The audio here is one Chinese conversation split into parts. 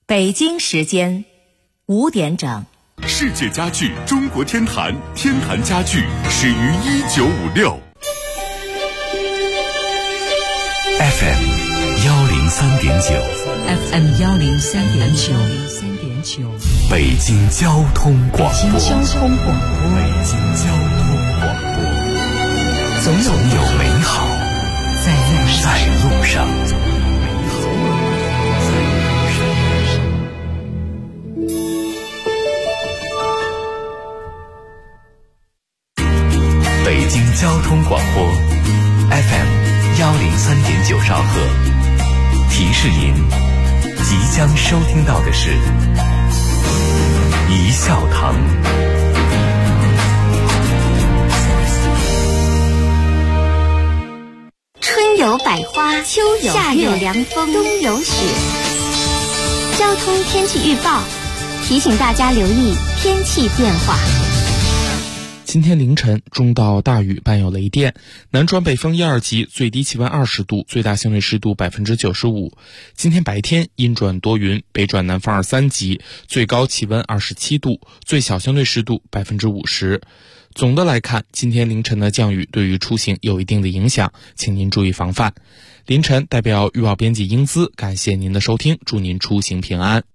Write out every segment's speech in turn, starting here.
北京时间5点整。 世界家具中国天坛，天坛家具始于1956。FM 103.9 FM 103.9 北京交通广播。总有美好在路上。北京交通广播 FM 103.9兆赫，提示您即将收听到的是一笑堂。 春有百花，秋有夏有凉风，冬有雪。交通天气预报提醒大家留意天气变化。 今天凌晨中到大雨伴有雷电，南转北风1、2级，最低气温20度，最大相对湿度95%。今天白天阴转多云，北转南风2、3级，最高气温27度，最小相对湿度50%。总的来看，今天凌晨的降雨对于出行有一定的影响，请您注意防范。凌晨代表预报编辑英姿，感谢您的收听，祝您出行平安。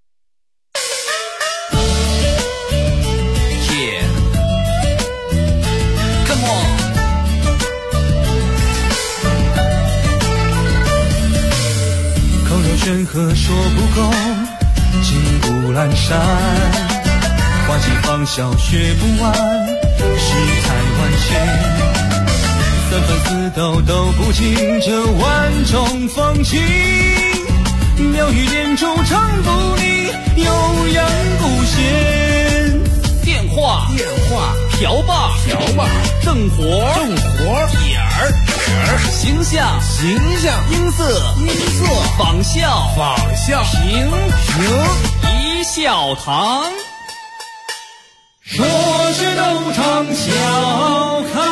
山河说不够，金谷阑珊，花季芳笑学不完，世态万千，三番四斗都不尽这万种风情，妙语连珠唱不腻，悠扬古弦。 电话瓢把正活点儿形象音色仿效平一笑堂， 说是斗场笑开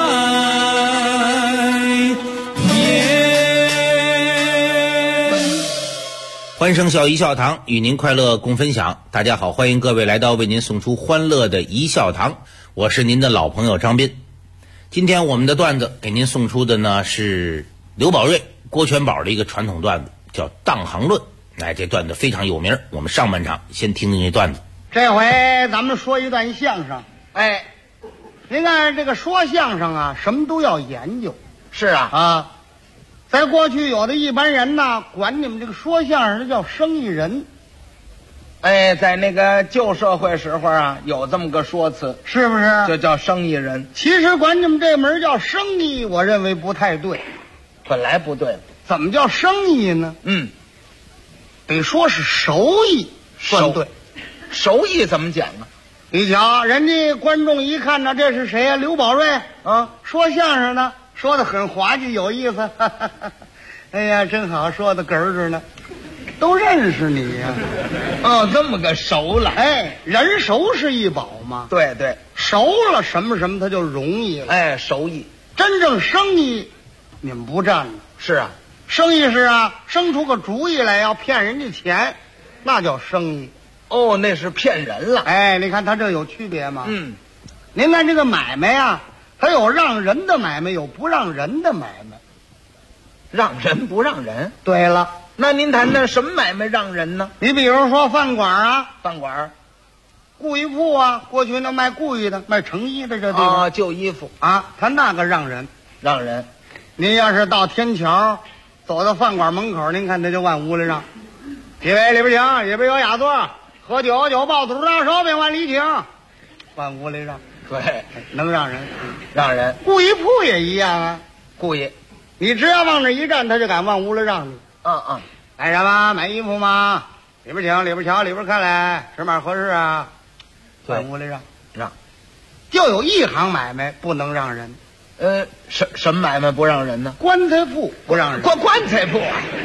颜。 欢声笑一笑堂，与您快乐共分享。大家好，欢迎各位来到为您送出欢乐的一笑堂，我是您的老朋友张斌。今天我们的段子给您送出的呢是刘宝瑞、郭全宝的一个传统段子，叫《当行论》。这段子非常有名，我们上半场先听听这段子。 这回咱们说一段相声。您看这个说相声啊，什么都要研究。 是啊， 在过去有的一般人呢，管你们这个说相声的叫生意人。 在那个旧社会时候啊，有这么个说辞， 是不是？ 就叫生意人。 其实管你们这门叫生意，我认为不太对。 本来不对， 怎么叫生意呢？得说是手艺算对。 手艺怎么讲呢？ 你瞧，人家观众一看呢，这是谁呀？刘宝瑞啊，说相声的，说的很滑稽有意思。哎呀，真好，说的哏儿着呢。都认识你呀、 这么个熟了。 人熟是一宝嘛。 对， 熟了什么什么它就容易了。 手艺。 真正生意你们不占了。 是啊， 生意是啊，生出个主意来要骗人家钱，那叫生意。 那是骗人了。 你看他这有区别吗？您看这个买卖啊，它有让人的买卖，有不让人的买卖。 让人不让人？ 对了。 那您谈谈什么买卖让人呢？ 你比如说饭馆啊，故衣铺啊，过去那卖故意的、卖成衣的这地方旧衣服啊，他那个让人。您要是到天桥，走到饭馆门口，您看他就往屋里让，几位里边请，里边有雅座，喝酒爆肚大烧饼往里请，往屋里让。 对， 能让人。故衣铺也一样啊， 故意， 你只要往那一站，他就敢往屋里让你。买什么？买衣服吗？里边请，里边瞧，里边看来，尺码合适啊。在屋里让。就有一行买卖不能让人。 什么买卖不让人呢？ 棺材铺不让人。 棺材铺。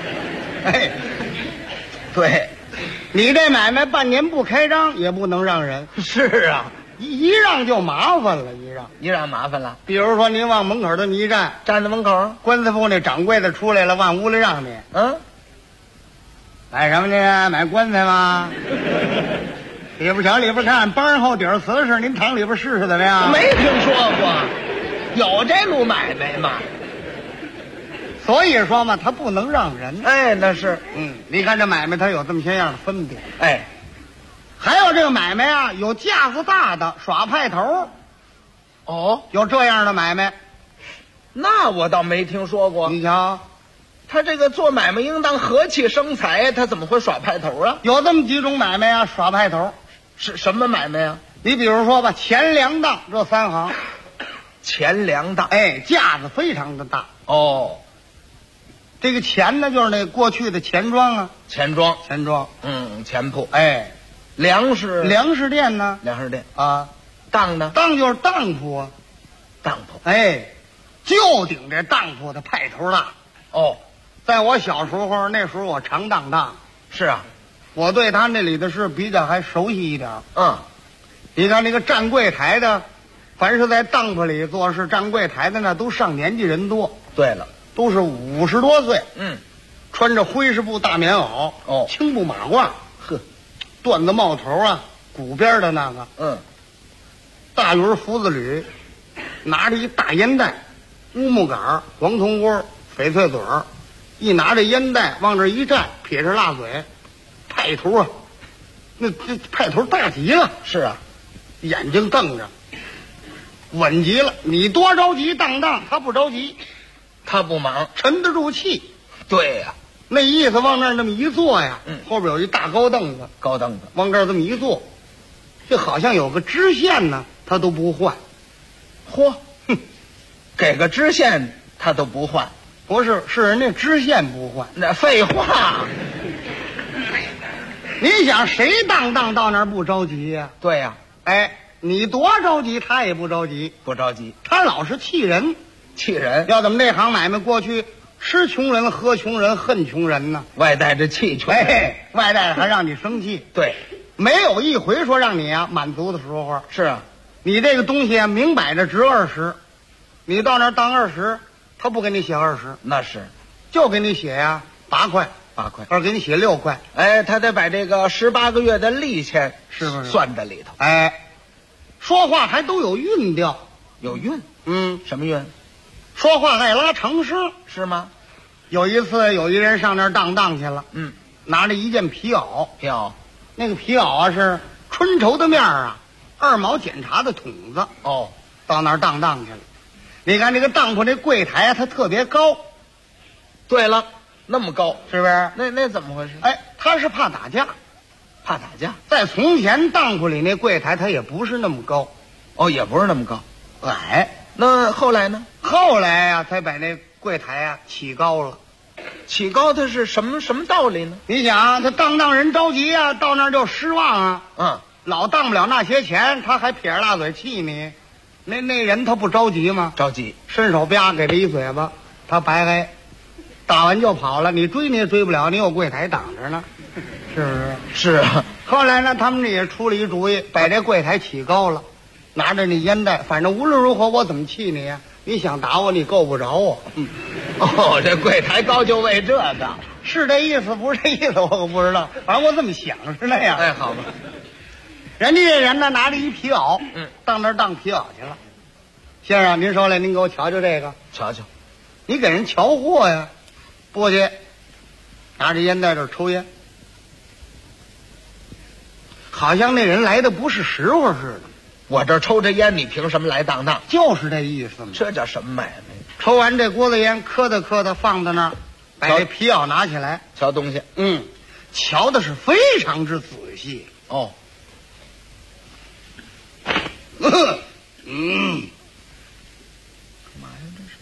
对， 你这买卖半年不开张也不能让人。 是啊， 一让就麻烦了， 一让麻烦了。 比如说您往门口这么一站， 站在门口， 棺材铺那掌柜的出来了，往屋里让你。 买什么去？买棺材吗？里边瞧，里边看，帮人后底儿瓷实，您躺里边试试怎么样？ 没听说过，有这路买卖吗？ 所以说嘛，他不能让人。 哎，那是， 你看这买卖，它有这么些样的分别。 哎， 还有这个买卖啊，有架子大的耍派头。 哦， 有这样的买卖， 那我倒没听说过。 你瞧， 他这个做买卖应当和气生财，他怎么会耍派头啊？ 有这么几种买卖啊，耍派头。 是什么买卖啊？ 你比如说吧，钱粮当这三行。 钱粮当， 哎，架子非常的大。 哦， 这个钱呢，就是那过去的钱庄啊， 钱庄，钱铺。 哎， 粮食店呢？ 粮食店啊， 当呢？ 当就是当铺啊， 当铺。 哎，就顶这当铺的派头大。 哦， 在我小时候，那时候我常当当。 是啊， 我对他那里的事比较还熟悉一点。你看那个站柜台的，凡是在当铺里做事站柜台的呢，都上年纪人多。 对了， 都是50多岁。穿着灰式布大棉袄，青布马褂，缎子帽头啊，鼓边的那个，大云胡子捋，拿着一大烟袋，乌木杆，黄铜锅，翡翠嘴儿，一拿着烟袋往这一站，撇着辣嘴，派头啊，那这派头大极了。 是啊， 眼睛瞪着，稳极了。你多着急当当，他不着急， 他不忙， 沉得住气。 对呀， 那意思往那儿那么一坐呀，后边有一大高凳子，往这儿这么一坐，就好像有个支线呢，他都不换。 嚯，给个支线他都不换？ 不是，是人家支线不换。 那废话， 你想谁当到那儿不着急呀？ 对呀， 哎，你多着急，他也不着急， 不着急， 他老是气人。要怎么这行买卖过去吃穷人喝穷人恨穷人呢？ 外带着气穷， 哎，外带还让你生气。 对， 没有一回说让你啊满足的时候。 是啊， 你这个东西啊明摆着值20，你到那儿当20，他不给你写20， 那是就给你写呀8块，或者给你写6块。 哎，他得把这个18个月的利钱是不是算在里头？ 哎，说话还都有韵调， 有韵。什么韵？ 说话爱拉长声， 是吗？ 有一次有一人上那儿当去了，拿着一件皮袄，那个皮袄啊是春绸的面啊，2毛检查的筒子。到那儿当去了。你看这个当铺这柜台啊，它特别高。 对了，那么高， 是不是？ 那怎么回事？ 哎，他是怕打架，在从前当铺里那柜台，它也不是那么高。 也不是那么高， 矮。 那后来呢？ 后来呀，才把那柜台啊起高了。 起高它是什么道理呢？ 你想，他当人着急啊，到那儿就失望啊。老当不了那些钱，他还撇着大嘴气你。那人他不着急吗？ 着急， 伸手啪给他一嘴巴，他白挨，打完就跑了。你追你也追不了，你有柜台挡着呢，是不是？ 是啊。 后来呢，他们也出了一主意，把这柜台起高了。拿着那烟袋，反正无论如何我怎么气你呀？你想打我，你够不着我。 这柜台高就为这个， 是这意思不是这意思我可不知道，反正我这么想是那样。 哎，好吧。 人家这人呢拿着一皮袄，到那儿当皮袄去了。先生，您说来，您给我瞧瞧这个。 瞧瞧， 你给人瞧货呀？不去，拿着烟袋这抽烟，好像那人来的不是时候似的。 我这抽着烟，你凭什么来当？ 就是这意思嘛。 这叫什么买卖？ 抽完这锅子烟，磕的放在那儿，把这皮袄拿起来瞧东西。 瞧的是非常之仔细。 干嘛呀？这是？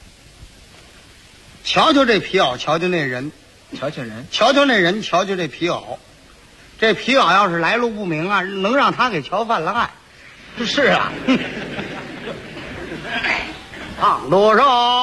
瞧瞧这皮袄，瞧瞧那人， 瞧瞧人， 瞧瞧那人，瞧瞧这皮袄。这皮袄要是来路不明啊，能让他给瞧犯了案。 是啊。 唱多少？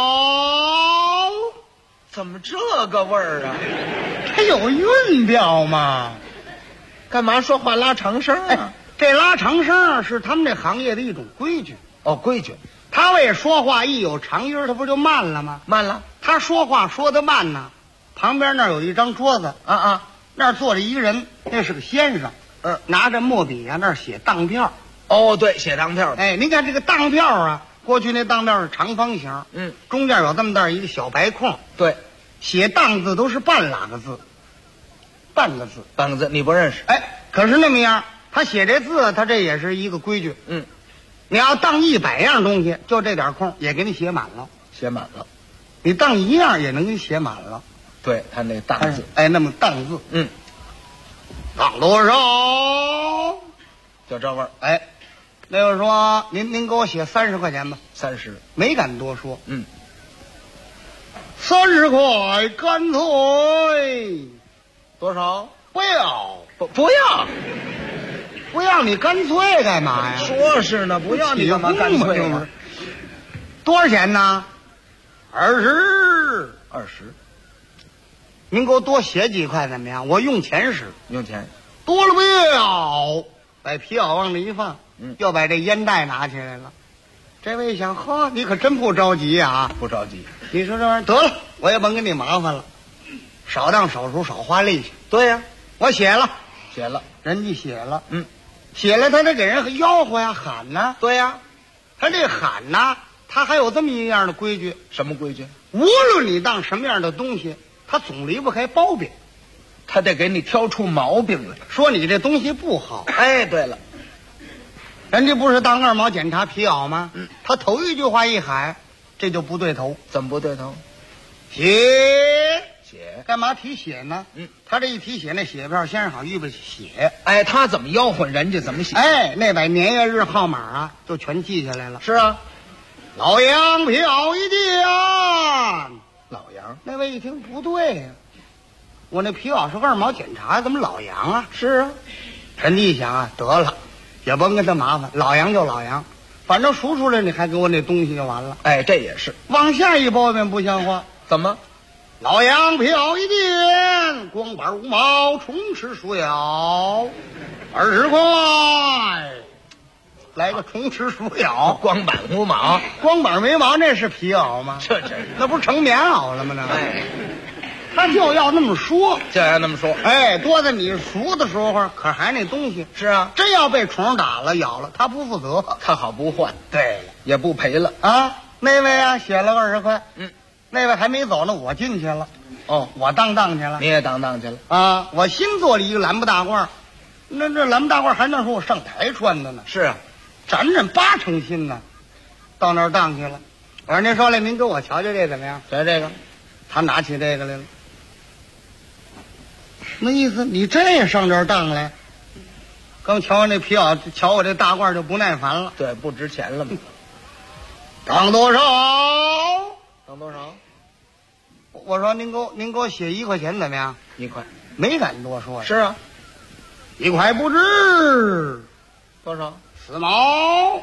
怎么这个味儿啊？ 它有韵调嘛。 干嘛说话拉长声啊？ 这拉长声是他们这行业的一种规矩。 规矩。 他为说话一有长音，他不就慢了吗？ 慢了。 他说话说得慢呢，旁边那儿有一张桌子， 那儿坐着一个人，那是个先生，拿着墨笔啊，那儿写当票。 哦，对，写当票的。 哎，您看这个当票啊，过去那当票是长方形，中间有这么大一个小白空。 对， 写当字都是半拉个字，半个字， 你不认识。 哎，可是那么样，他写这字，他这也是一个规矩。你要当100样东西，就这点空也给你写满了。 写满了， 你当1样也能给你写满了。 对他那当字， 哎，那么当字，当多少？ 就这味儿。 哎，那个说您给我写30块钱吧。 30， 没敢多说。30块，干脆多少？ 不要， 不要， 不要你干脆干嘛呀？ 说是呢，不要你干嘛干脆呢？ 多少钱呢？20。您给我多写几块怎么样？我用钱使。 用钱多了不要，把皮袄往里一放，又把这烟袋拿起来了。这位一想，呵，你可真不着急呀！ 不着急。 你说这玩意儿得了，我也甭跟你麻烦了，少当手术，少花力气。 对呀， 我写了，人家写了，写了他得给人吆喝呀，喊呐。 对呀， 他这喊呐，他还有这么一样的规矩。 什么规矩？ 无论你当什么样的东西，他总离不开包庇， 他得给你挑出毛病来， 说你这东西不好。 哎，对了， 人家不是当2毛检查皮袄吗？他头一句话一喊，这就不对头。 怎么不对头？ 写，干嘛提血呢？他这一提血，那血票先生好预备写。 哎，他怎么吆喝，人家怎么写。 哎，那把年月日号码啊，就全记下来了。 是啊， 老杨票一件。 老杨， 那位一听不对呀，我那皮袄是2毛检查，怎么老杨啊？ 是啊， 人家一想啊，得了，也甭跟他麻烦，老杨就老杨，反正赎出来你还给我那东西就完了。 哎，这也是往下一包便不像话。 怎么？ 老杨票一件，光板5毛，虫吃鼠咬，20块。来个虫吃鼠咬， 光板5毛， 光板没毛，那是皮袄吗？ 这那不是成棉袄了吗？那哎， 他就要那么说， 就要那么说。 哎，多在你赎的时候，可还那东西是啊， 真要被虫打了咬了，他不负责， 他好不换。 对了， 也不赔了啊。那位啊，写了20块，那位还没走呢，我进去了。 哦， 我当去了， 你也当去了啊！我新做了一个蓝布大褂，那这蓝布大褂还能说我上台穿的呢？ 是啊， 沾8成新呢。到那儿当去了，我说您说来，您给我瞧瞧这怎么样？ 瞧这个， 他拿起这个来了，那意思你这也上这儿当来？刚瞧完那皮袄，瞧我这大褂就不耐烦了。 对，不值钱了嘛。 当多少？ 当多少？ 我说您给我写1块钱怎么样 ？1块， 没敢多说呀。 是啊 ，1块不值。 多少 ？4毛。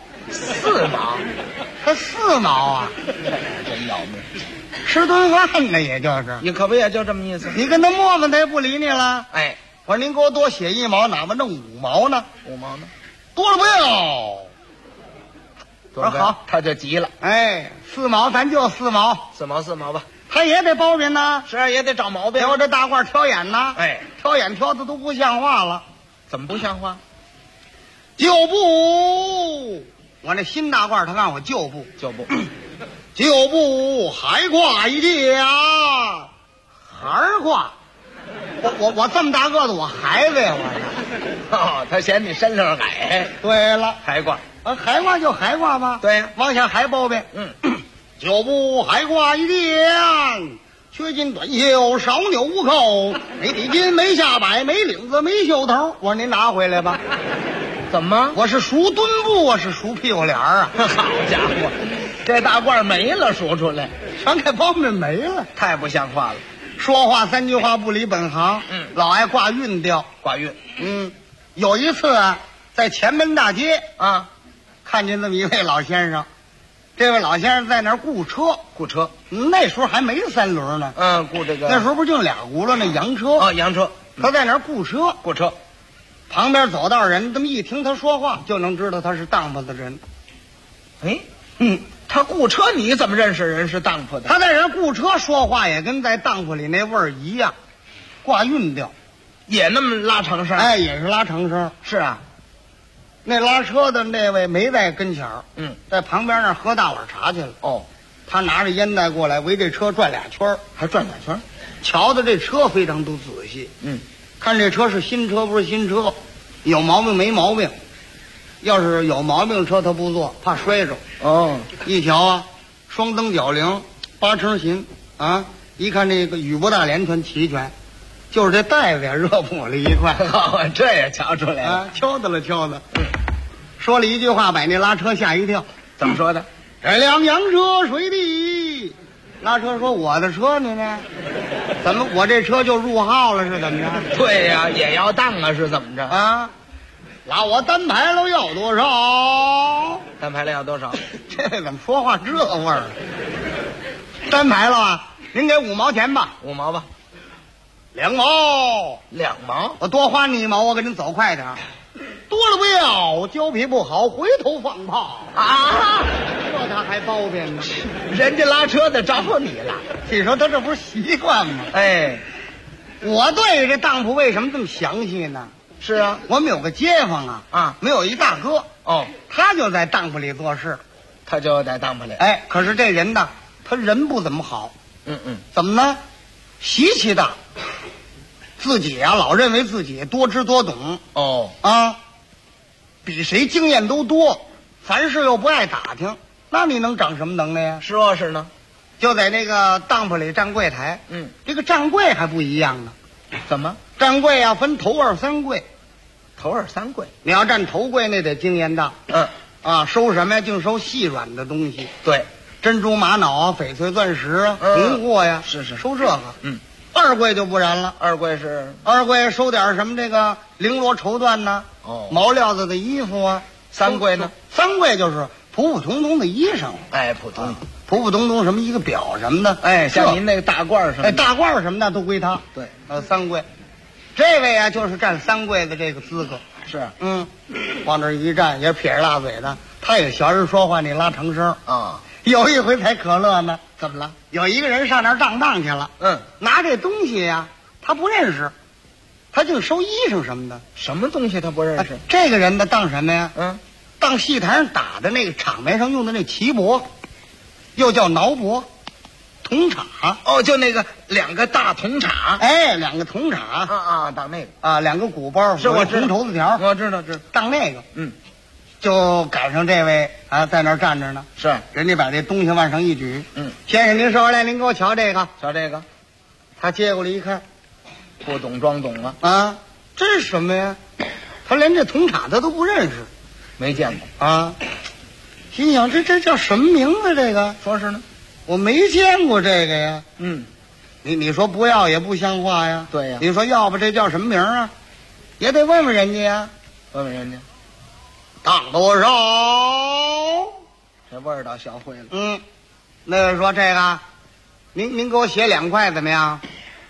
4毛？ 他4毛啊！ 真要命， 吃顿饭呢，也就是。 你可不也就这么意思？ 你跟他磨磨，他也不理你了。 哎， 我说您给我多写1毛，哪怕弄5毛呢 ？5毛呢？ 多了不要。 我说好， 他就急了。 哎，4毛，咱就4毛 ，4毛吧。 他也得包庇呢， 是啊，也得找毛病。 我这大褂挑眼呢， 哎， 挑眼挑的都不像话了。 怎么不像话？ 旧布，我那新大褂他让我旧布， 旧布， 旧布海褂一件，孩褂。我这么大个子，我孩子呀，我哦，他嫌你身上矮。 对了， 海褂， 海褂就海褂吧。 对呀， 往下还包呗。旧布海褂一件，缺襟短袖，少纽无扣，没底襟，没下摆，没领子，没袖头。我说您拿回来吧。 怎么？ 我是数墩布，我是数屁股脸啊！ 好家伙，这大褂没了，数出来， 全给包面没了， 太不像话了。 说话3句话不离本行，老爱挂韵调， 挂韵。 有一次啊，在前门大街啊， 看见这么一位老先生。这位老先生在那儿雇车，那时候还没3轮呢。 雇这个那时候不就2轱辘那洋车啊，洋车。 他在那儿雇车，旁边走道人这么一听他说话，就能知道他是当铺的人。 哎，他雇车，你怎么认识人是当铺的？ 他在人雇车说话也跟在当铺里那味儿一样，挂韵调。 也那么拉长声？ 哎，也是拉长声。 是啊， 那拉车的那位没在跟前儿，在旁边那儿喝大碗茶去了。 哦， 他拿着烟袋过来，围这车转俩圈儿， 还转俩圈儿， 瞧的这车非常都仔细。看这车是新车不是新车，有毛病没毛病。要是有毛病车他不坐，怕摔着。 哦， 一瞧啊，双蹬脚铃，8成琴啊！一看这个雨不大连全齐全，就是这袋子呀热破了一块。 这也瞧出来了， 啊，敲的了敲的。说了一句话，把那拉车吓一跳。 怎么说的？ 这辆洋车水的。拉车说：“我的车呢？怎么我这车就入号了？是怎么着？” 对呀，也要当啊，是怎么着啊？拉我单排了要多少？ 单排了要多少？ 这怎么说话这味儿？单排了啊？您给5毛钱吧。 5毛吧。 2毛。 2毛？ 我多花你1毛，我给您走快点。多了不要，胶皮不好，回头放炮啊！ 这他还包庇呢？ 人家拉车的找你了， 你说他这不是习惯吗？ 哎， 我对这当铺为什么这么详细呢？ 是啊， 我们有个街坊啊， 没有一大哥哦， 他就在当铺里做事， 他就在当铺里。 哎，可是这人呢，他人不怎么好。怎么呢？习气大，自己啊老认为自己多知多懂。 哦啊，比谁经验都多，凡事又不爱打听，那你能长什么能耐呀？ 是呢， 就在那个当铺里站柜台。这个站柜还不一样呢。 怎么？ 站柜啊，分头2、3柜。 头2、3柜， 你要站头柜，那得经验大。收什么呀？净收细软的东西。 对， 珍珠玛瑙啊，翡翠钻石啊，红货呀， 是收这个。2柜就不然了。 2柜是 2柜收点什么这个绫罗绸缎呐，毛料子的衣服啊。 3柜呢 ？3柜就是普普通通的衣裳。 哎，普通什么一个表什么的。 哎，像您那个大褂什么的。 哎，大褂什么的都归他。 对 ，3柜。这位啊，就是占3柜的这个资格。 是， 往这一站，也撇着大嘴的，他也学人说话，你拉长声啊。 有一回才可乐呢， 怎么了？ 有一个人上那儿当去了，拿这东西呀，他不认识，他净收衣裳什么的。 什么东西他不认识？ 这个人呢，当什么呀？当戏台上打的那个场面上用的那旗帛，又叫挠帛。铜镲哦，就那个2个大铜镲， 哎，2个铜镲当那个 2个鼓包， 是我知道， 红绸子条， 我知道， 当那个，就赶上这位在那儿站着呢， 是人家把这东西往上一举，先生您收过来，您给我瞧这个，他接过来一看， 不懂装懂啊， 这是什么呀？他连这铜镲他都不认识， 没见过心想这叫什么名字？这个说是呢。 我没见过这个呀。你说不要也不像话呀。 对呀。 你说要不这叫什么名啊？也得问问人家呀。 问问人家， 当多少？ 这味儿倒学会了。 那个说这个，您给我写2块怎么样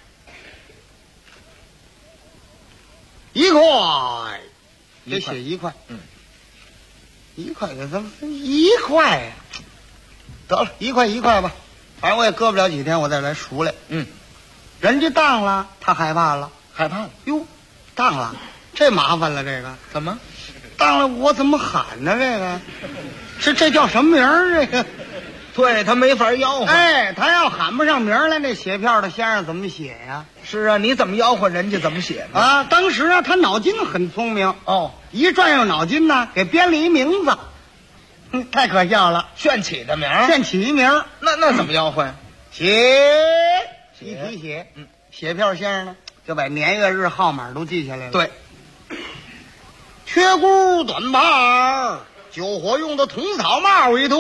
？1块，得写1块。1块给咱们1块呀。得了，1块吧，反正我也搁不了几天，我再来赎来。人家当了，他害怕了。哟，当了，这麻烦了。这个怎么当了？我怎么喊呢？这叫什么名儿？这个对他没法吆喝。 哎，他要喊不上名来，那写票的先生怎么写呀？ 是啊，你怎么吆喝人家怎么写呢？当时他脑筋很聪明一转悠脑筋呢，给编了一名字。太可笑了， 炫起的名， 炫起一名， 那怎么吆喝呀？ 一提写，写票先生呢就把年月日号码都记下来了。 对， 缺箍短帕，救火用的铜草帽一对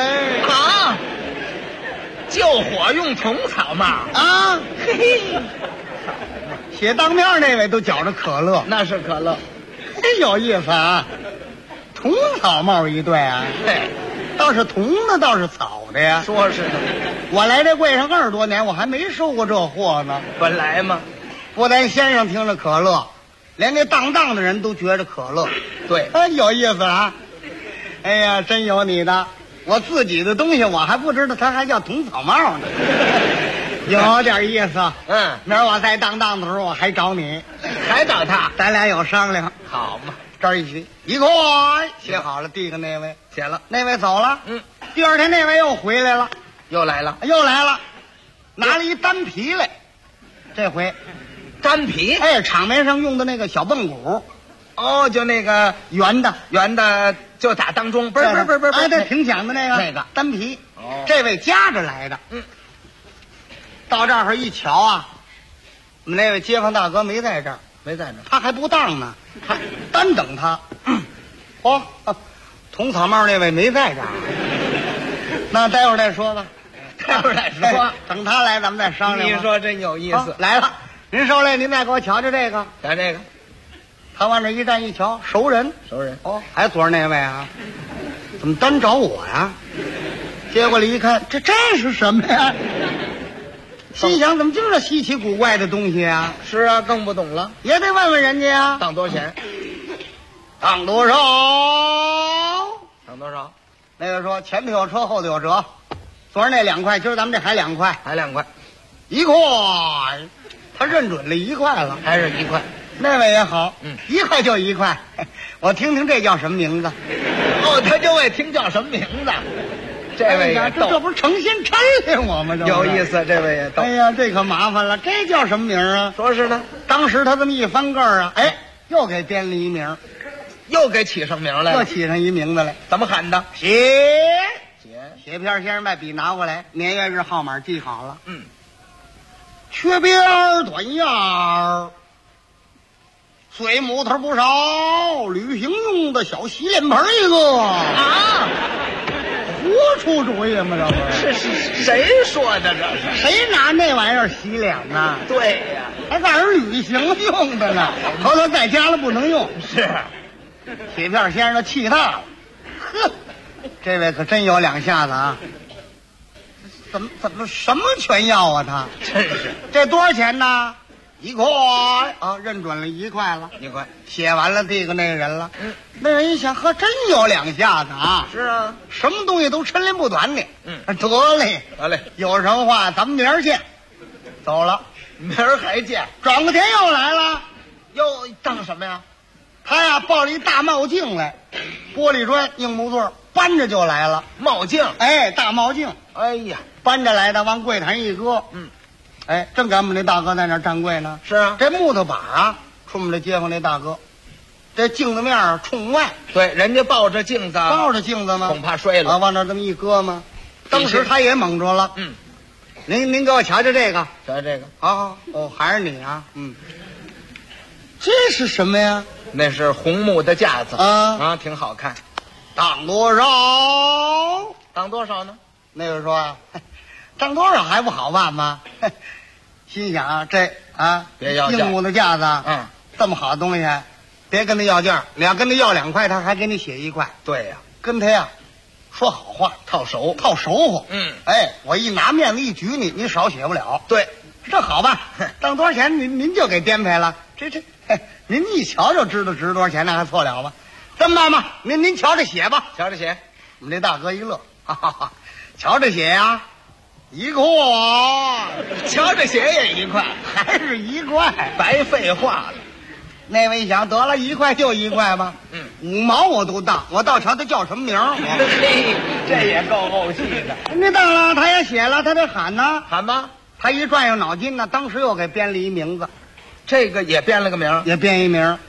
救火用铜草帽嘿，写当面那位都觉着可乐， 那是可乐， 有意思啊。铜草帽一对对， 倒是铜的，倒是草的呀。 说是的， 我来这柜上20多年，我还没收过这货呢。 本来嘛， 不但先生听着可乐，连那当的人都觉着可乐。 对， 有意思啊！哎呀，真有你的！我自己的东西我还不知道，它还叫铜草帽呢。 有点意思。 嗯， 明儿我再当当的时候，我还找你， 还找他？ 咱俩有商量。 好嘛， 这儿一起一块写好了，递给那位， 写了， 那位走了。 嗯， 第二天那位又回来了， 又来了， 拿了一单皮来，这回粘皮。 哎，场面上用的那个小泵鼓， 哦，就那个圆的， 就打当中，不是， 哎，对，挺响的那个， 那个单皮。 哦， 这位夹着来的。 嗯， 到这儿一瞧啊，我们那位街坊大哥没在这儿，他还不当呢，还单等他。哦，铜草帽那位没在这儿，那待会儿再说吧。 待会儿再说， 哎等他来咱们再商量吧。 你说真有意思。 来了，您受累，您再给我瞧瞧这个。 瞧这个， 他往这一站一瞧，熟人。哦，还昨儿那位啊，怎么单找我呀？接过来一看，这是什么呀？心想怎么这么稀奇古怪的东西啊？ 是啊，更不懂了， 也得问问人家呀。 当多少钱？ 当多少？ 当多少？ 那个说前头有车，后头有折。昨儿那2块，今儿咱们这还2块， 还2块 ，1块。他认准了1块了， 还是1块。 那位也好，1块就1块。我听听这叫什么名字？ 哦，他就爱听叫什么名字。这位也逗， 这不是成心抻练我吗？ 有意思，这位也逗。 哎呀，这可麻烦了，这叫什么名啊？ 说是呢。 当时他这么一翻个儿啊，哎，又给编了一名， 又给起上名来了， 又起上一名字来。 怎么喊的？ 写片先生把笔拿过来，年月日号码记好了。缺边儿短样儿，碎木头不少，旅行用的小洗脸盆一个啊！ 胡出主意吗？这不是谁说的？这是谁拿那玩意儿洗脸呢？ 对呀， 还告诉人旅行用的呢，回头在家了不能用。 是， 铁片先生都气大了，呵，这位可真有2下子啊！怎么什么全要啊？他真是。 这多少钱呢？1块啊，认准了1块了。 1块， 写完了递给那个人了。那人一想，呵，真有2下子啊！ 是啊， 什么东西都抻连不短的。得嘞，有什么话咱们明儿见。走了， 明儿还见。 转过天又来了， 又当什么呀？ 他呀抱了一大帽镜来，玻璃砖硬木座，搬着就来了。 帽镜， 哎，大帽镜， 哎呀， 搬着来的，往柜台一搁。哎，正赶我们那大哥在那儿站柜呢。 是啊， 这木头板啊，冲我们这街坊那大哥，这镜子面儿冲外。 对，人家抱着镜子吗？恐怕摔了啊，往那这么一搁吗？当时他也蒙着了。您给我瞧瞧这个， 瞧这个啊，哦，还是你啊，这是什么呀？ 那是红木的架子啊，挺好看。 当多少？ 当多少呢？ 那个说啊，当多少还不好办吗？心想这啊， 别要价， 硬木的架子，这么好的东西，别跟他要价，俩跟他要2块，他还给你写1块。 对呀， 跟他呀说好话，套熟乎。哎，我一拿面子一举你，你少写不了。 对， 这好吧，当多少钱您就给颠沛了。这您一瞧就知道值多少钱，那还错了吗？这么办吧，您瞧着写吧， 瞧着写。 我们这大哥一乐，哈哈哈，瞧着写呀，1块， 瞧着写也1块， 还是1块， 白废话了。 那位一想，得了，1块就1块吧，5毛我都当，我倒瞧他叫什么名儿。 嘿，这也够怄气的。 你当了，他也写了，他得喊呢， 喊吗？ 他一转悠脑筋呢，当时又给编了一名字， 这个也编了个名， 也编一名，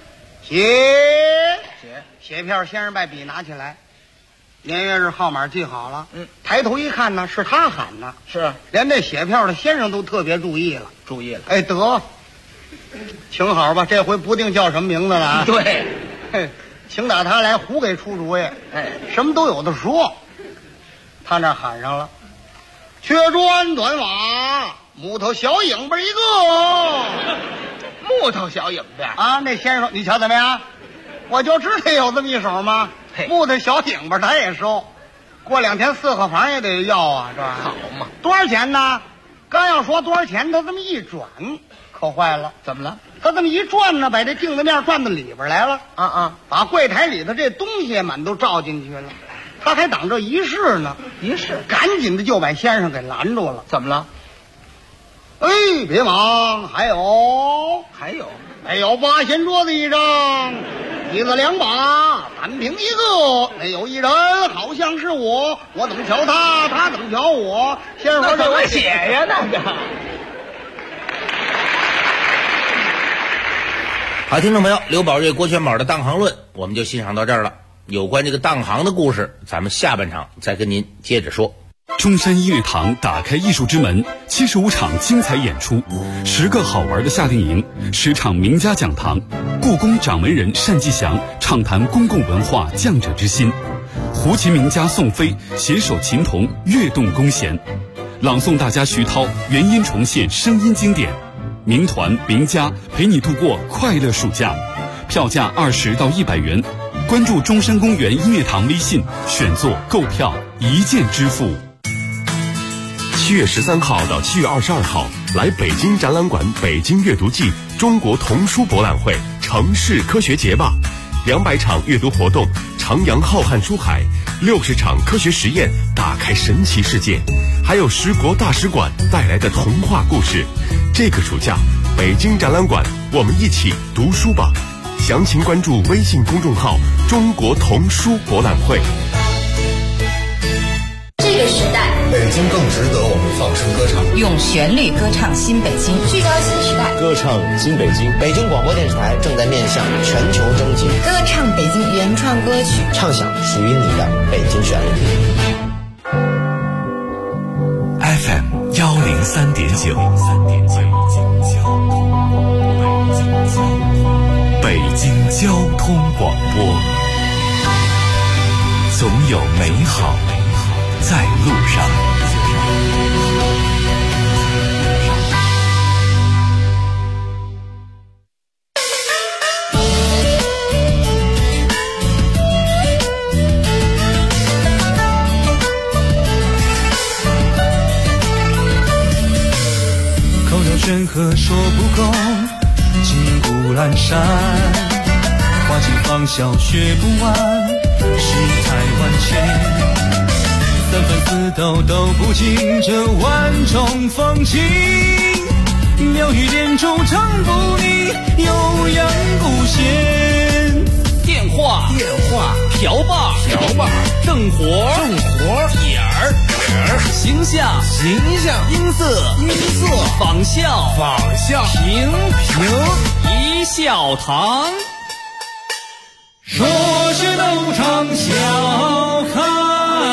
写票先生把笔拿起来，年月日号码记好了。抬头一看呢，是他喊呢， 是连这写票的先生都特别注意了。哎，得，请好吧，这回不定叫什么名字了啊。 对， 请打他来，胡给出主意。哎，什么都有的说。他那喊上了，缺砖短瓦，木头小影子一个。 木头小影子啊！那先生说：“你瞧怎么样？我就知道有这么一手嘛。木头小影子他也收，过2天4合房也得要啊，这好嘛？ 多少钱呢？刚要说多少钱，他这么一转，可坏了。 怎么了？ 他这么一转呢，把这镜子面转到里边来了。把柜台里头这东西满都照进去了。他还等着一试呢， 一试， 赶紧的就把先生给拦住了。 怎么了？ 哎，别忙，还有没有8仙桌子一张，椅子2把，单凭一个，没有一人，好像是我怎么瞧他，他怎么瞧我？先生， 怎么写呀？那个。 好，听众朋友，刘宝瑞、郭全宝的《当行论》我们就欣赏到这儿了。有关这个当行的故事，咱们下半场再跟您接着说。 中山音乐堂打开艺术之门，75场精彩演出，10个好玩的夏令营，10场名家讲堂，故宫掌门人单霁翔畅谈公共文化匠者之心，胡琴名家宋飞携手琴童跃动弓弦，朗诵大家徐涛原音重现声音经典，名团名家陪你度过快乐暑假，票价20到100元，关注中山公园音乐堂微信，选座购票一键支付。 7月13号到7月22号，来北京展览馆北京阅读季中国童书博览会城市科学节吧，200场阅读活动，徜徉浩瀚书海，60场科学实验，打开神奇世界，还有10国大使馆带来的童话故事。这个暑假，北京展览馆，我们一起读书吧。详情关注微信公众号“中国童书博览会”。 这个时代， 北京更值得我们放声歌唱， 用旋律歌唱新北京，聚焦新时代， 歌唱新北京。北京广播电视台正在面向全球征集， 歌唱北京原创歌曲， 唱响属于你的北京旋律。 FM 103.9，北京交通广播，总有美好在路上。 口若悬河说不够，金谷阑珊，花尽芳笑学不完，世态万千。3分4斗都不尽这万种风情，妙语连珠唱不腻，悠扬不闲。 电话瓢把正活点儿形象音色仿效平一笑堂， 说是斗场笑看。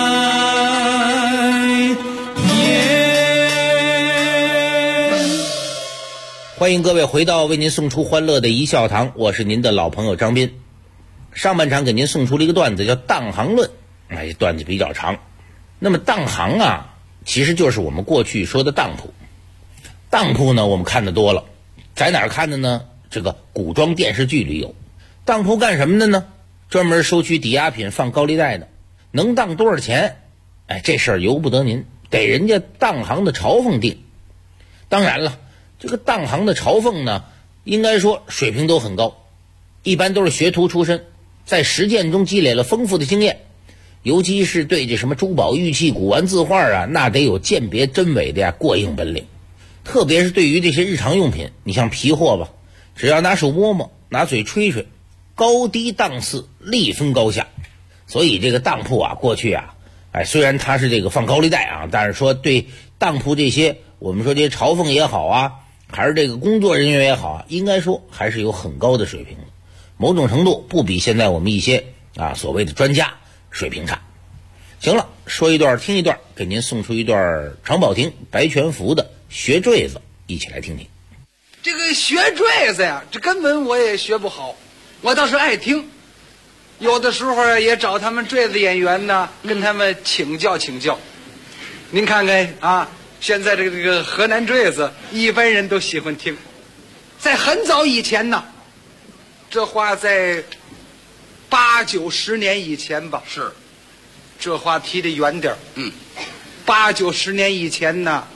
欢迎各位回到为您送出欢乐的一笑堂，我是您的老朋友张斌。上半场给您送出了一个段子叫当行论，段子比较长。那么当行啊，其实就是我们过去说的当铺。当铺呢，我们看得多了，在哪儿看的呢？这个古装电视剧里有。当铺干什么的呢？专门收取抵押品放高利贷的，能当多少钱？这事儿由不得您，得人家当行的朝奉定。当然了，这个当行的朝奉呢，应该说水平都很高，一般都是学徒出身，在实践中积累了丰富的经验，尤其是对这什么珠宝玉器古玩字画啊，那得有鉴别真伪的过硬本领。特别是对于这些日常用品，你像皮货吧，只要拿手摸摸，拿嘴吹吹，高低档次力分高下。所以这个当铺啊，过去啊，虽然它是这个放高利贷啊，但是说对当铺这些，我们说这些朝奉也好啊，还是这个工作人员也好啊，应该说还是有很高的水平的，某种程度不比现在我们一些所谓的专家水平差。行了，说一段听一段，给您送出一段常宝霆、白全福的学坠子，一起来听听。 这个学坠子呀，这根本我也学不好，我倒是爱听，有的时候也找他们坠子演员呢，跟他们请教请教。您看看啊，现在这个河南坠子，一般人都喜欢听。在很早以前呢，这话在8、9、10年以前吧，是，这话提得远点，8、9、10年以前呢，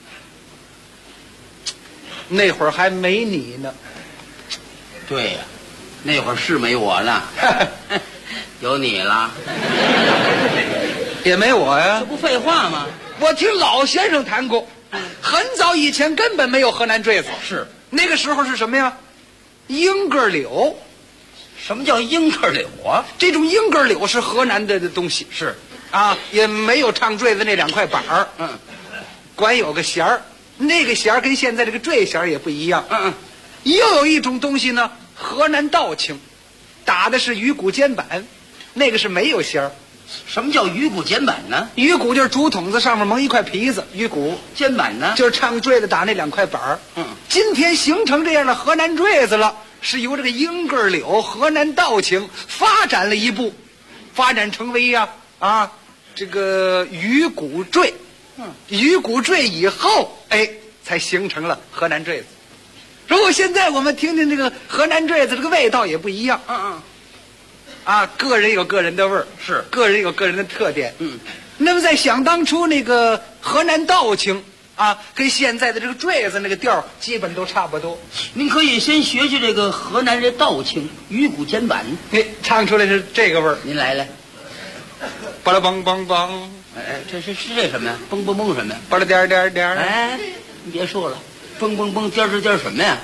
那会儿还没你呢。 对呀，那会儿是没我呢，有你了， 也没我呀。 这不废话吗？ 我听老先生谈过，河很早以前根本没有河南坠子， 是那个时候是什么呀？秧歌柳。 什么叫秧歌柳啊？ 这种秧歌柳是河南的东西， 是啊，也没有唱坠子那2块板儿，管有个弦儿，那个弦儿跟现在这个坠弦儿也不一样，又有一种东西呢，河南道磬，打的是鱼骨肩板，那个是没有弦儿。 什么叫鱼骨肩板呢？ 鱼骨就是竹筒子上面蒙一块皮子，鱼骨。 肩板呢， 就是唱坠子打那2块板儿。今天形成这样的河南坠子了，是由这个秧歌柳、河南道磬发展了一步，发展成为这个鱼骨坠。鱼骨坠以后，才形成了河南坠子。如果现在我们听听这个河南坠子，这个味道也不一样。个人有个人的味儿， 是个人有个人的特点。那么在想当初那个河南道磬跟现在的这个坠子那个调基本都差不多。 您可以先学学这个河南这道磬鱼骨肩板， 唱出来是这个味儿。 您来， 巴拉梆梆梆， 这是这什么呀？梆梆梆什么呀？ 巴拉颠颠颠。 你别说了，梆梆梆颠颠什么呀？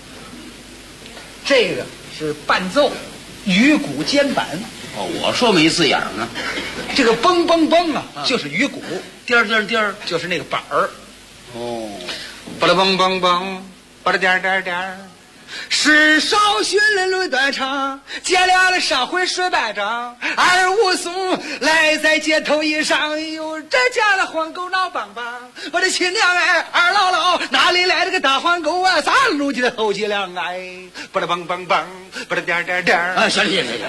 这个是伴奏。鱼骨肩板。 我说没字眼呢。 这个梆梆梆就是鱼骨， 颠颠颠就是那个板儿。巴拉梆梆梆，巴拉颠颠颠。是少训了论断肠，结了上回水半张。二武松来在街头一上，哟，这家的黄狗闹梆梆。我的亲娘二姥姥哪里来这个大黄狗啊？咱路去的后脊梁巴拉梆梆梆，巴拉颠颠颠。 行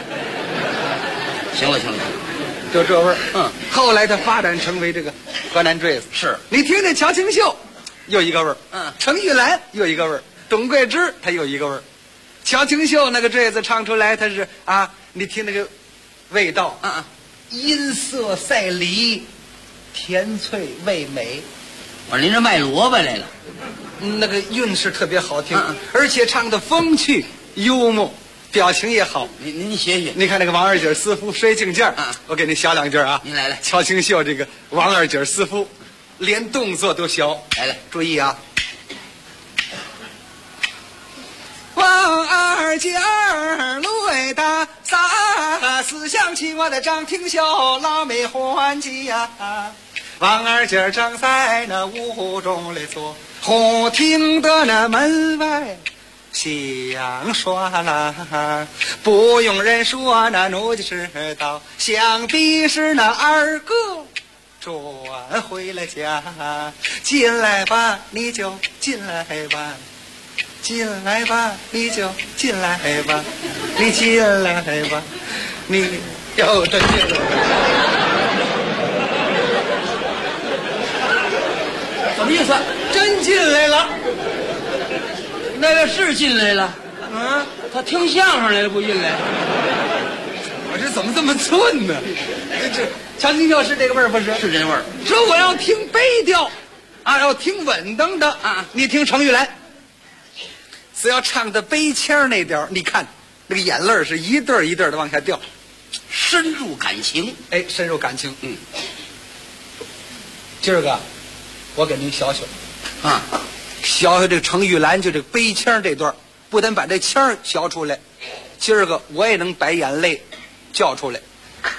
了， 就这味儿。后来它发展成为这个河南坠子。 是你听听乔清秀，又一个味儿。程玉兰又一个味儿。董桂枝他有一个味儿，乔清秀那个坠子唱出来，他是你听那个味道，音色赛梨，甜脆味美。 我说您这卖萝卜来了， 那个韵是特别好听，而且唱的风趣幽默，表情也好。 您学学， 你看那个王二姐私夫摔镜件我给你小2句啊。 您来， 乔清秀这个王二姐私夫，连动作都小。 来， 注意啊。王二姐儿泪大洒，思想起我的张廷秀老妹还家。王二姐儿正在那屋中里坐，忽听得那门外响刷啦，不用人说那奴就知道，想必是那二哥转回了家。进来吧，你就进来吧，进来吧，你就进来吧，你进来吧，你又真进来什么意思？ 真进来了。 那个是进来了，他听相声来了不进来。 我这怎么这么寸呢？这乔清秀是这个味儿不是？ 是这味儿。 说我要听悲调要听稳当的你听程玉兰。只要唱的悲腔那调，你看那个眼泪是一对一对的往下掉， 深入感情。 深入感情。今儿个我给您学学学学这个程玉兰，就这个悲腔这段，不但把这腔学出来，今儿个我也能把眼泪叫出来。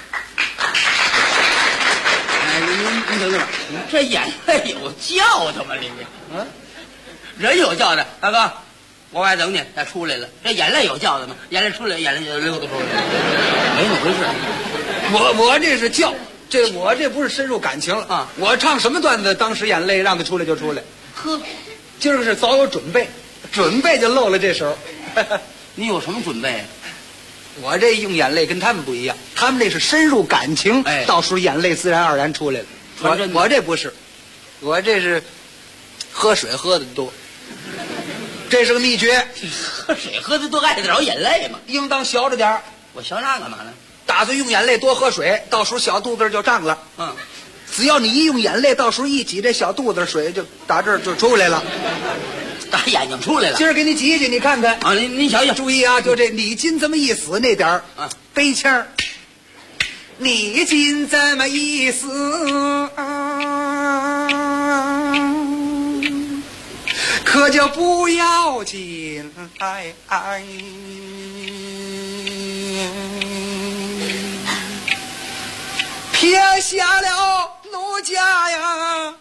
您等等，这眼泪有叫的吗？里面人有叫的，大哥。我外等你，他出来了。这眼泪有叫的吗？眼泪出来，眼泪就溜达出来了，没那么回事。 我这是叫，我这不是深入感情了我唱什么段子，当时眼泪让他出来就出来。今儿个是早有准备，准备就漏了这手。 你有什么准备？ 我这用眼泪跟他们不一样，他们那是深入感情，到时候眼泪自然而然出来了。我这不是，我这是喝水喝的多。这是个秘诀， 喝水喝的多爱得着眼泪嘛， 应当学着点儿。 我学那干嘛呢？ 打算用眼泪多喝水，到时候小肚子就胀了。只要你一用眼泪，到时候一挤，这小肚子水就打这儿就出来了， 打眼睛出来了。 今儿给你挤一挤，你看看您瞧瞧， 注意就这你今这么一死那点儿悲腔，你今这么一死可就不要紧，撇下了奴家呀，